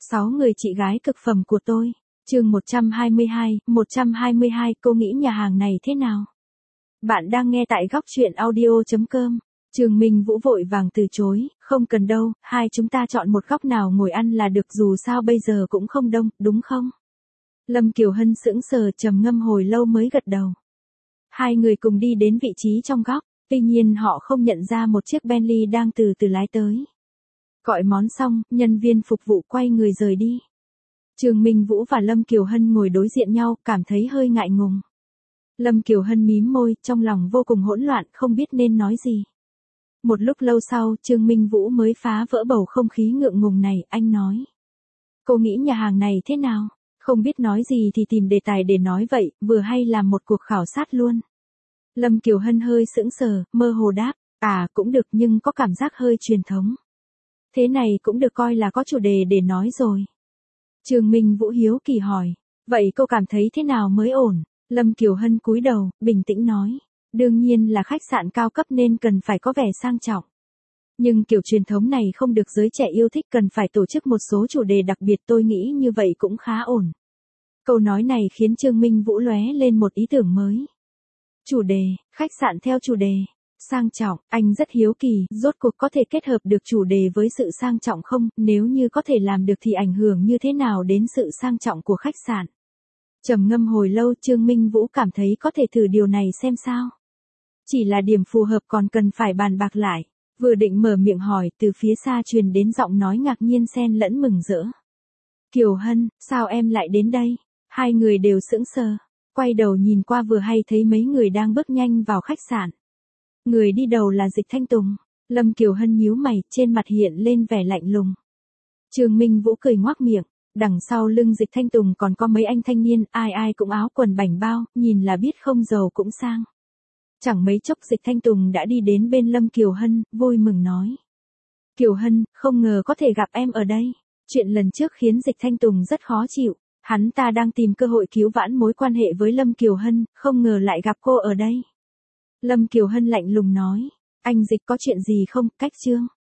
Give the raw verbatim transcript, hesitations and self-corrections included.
Sáu người chị gái cực phẩm của tôi. Chương một trăm hai mươi hai, một trăm hai mươi hai, cô nghĩ nhà hàng này thế nào? Bạn đang nghe tại góc truyện audio chấm com. Trường Minh Vũ vội vàng từ chối, không cần đâu, hai chúng ta chọn một góc nào ngồi ăn là được, dù sao bây giờ cũng không đông, đúng không? Lâm Kiều Hân sững sờ trầm ngâm hồi lâu mới gật đầu. Hai người cùng đi đến vị trí trong góc, tuy nhiên họ không nhận ra một chiếc Bentley đang từ từ lái tới. Gọi món xong, nhân viên phục vụ quay người rời đi. Trường Minh Vũ và Lâm Kiều Hân ngồi đối diện nhau, cảm thấy hơi ngại ngùng. Lâm Kiều Hân mím môi, trong lòng vô cùng hỗn loạn, không biết nên nói gì. Một lúc lâu sau, Trương Minh Vũ mới phá vỡ bầu không khí ngượng ngùng này, anh nói. Cô nghĩ nhà hàng này thế nào? Không biết nói gì thì tìm đề tài để nói vậy, vừa hay làm một cuộc khảo sát luôn. Lâm Kiều Hân hơi sững sờ, mơ hồ đáp, à cũng được nhưng có cảm giác hơi truyền thống. Thế này cũng được coi là có chủ đề để nói rồi. Trường Minh Vũ hiếu kỳ hỏi, vậy cô cảm thấy thế nào mới ổn? Lâm Kiều Hân cúi đầu, bình tĩnh nói, đương nhiên là khách sạn cao cấp nên cần phải có vẻ sang trọng. Nhưng kiểu truyền thống này không được giới trẻ yêu thích, cần phải tổ chức một số chủ đề đặc biệt, tôi nghĩ như vậy cũng khá ổn. Câu nói này khiến Trương Minh Vũ lóe lên một ý tưởng mới. Chủ đề, khách sạn theo chủ đề. Sang trọng, anh rất hiếu kỳ, rốt cuộc có thể kết hợp được chủ đề với sự sang trọng không, nếu như có thể làm được thì ảnh hưởng như thế nào đến sự sang trọng của khách sạn. Trầm ngâm hồi lâu, Trương Minh Vũ cảm thấy có thể thử điều này xem sao. Chỉ là điểm phù hợp còn cần phải bàn bạc lại. Vừa định mở miệng hỏi, từ phía xa truyền đến giọng nói ngạc nhiên xen lẫn mừng rỡ. Kiều Hân, sao em lại đến đây? Hai người đều sững sờ, quay đầu nhìn qua vừa hay thấy mấy người đang bước nhanh vào khách sạn. Người đi đầu là Dịch Thanh Tùng. Lâm Kiều Hân nhíu mày, trên mặt hiện lên vẻ lạnh lùng. Trương Minh Vũ cười ngoác miệng, đằng sau lưng Dịch Thanh Tùng còn có mấy anh thanh niên, ai ai cũng áo quần bảnh bao, nhìn là biết không giàu cũng sang. Chẳng mấy chốc Dịch Thanh Tùng đã đi đến bên Lâm Kiều Hân, vui mừng nói. Kiều Hân, không ngờ có thể gặp em ở đây. Chuyện lần trước khiến Dịch Thanh Tùng rất khó chịu, hắn ta đang tìm cơ hội cứu vãn mối quan hệ với Lâm Kiều Hân, không ngờ lại gặp cô ở đây. Lâm Kiều Hân lạnh lùng nói, anh Dịch có chuyện gì không, cách Trương?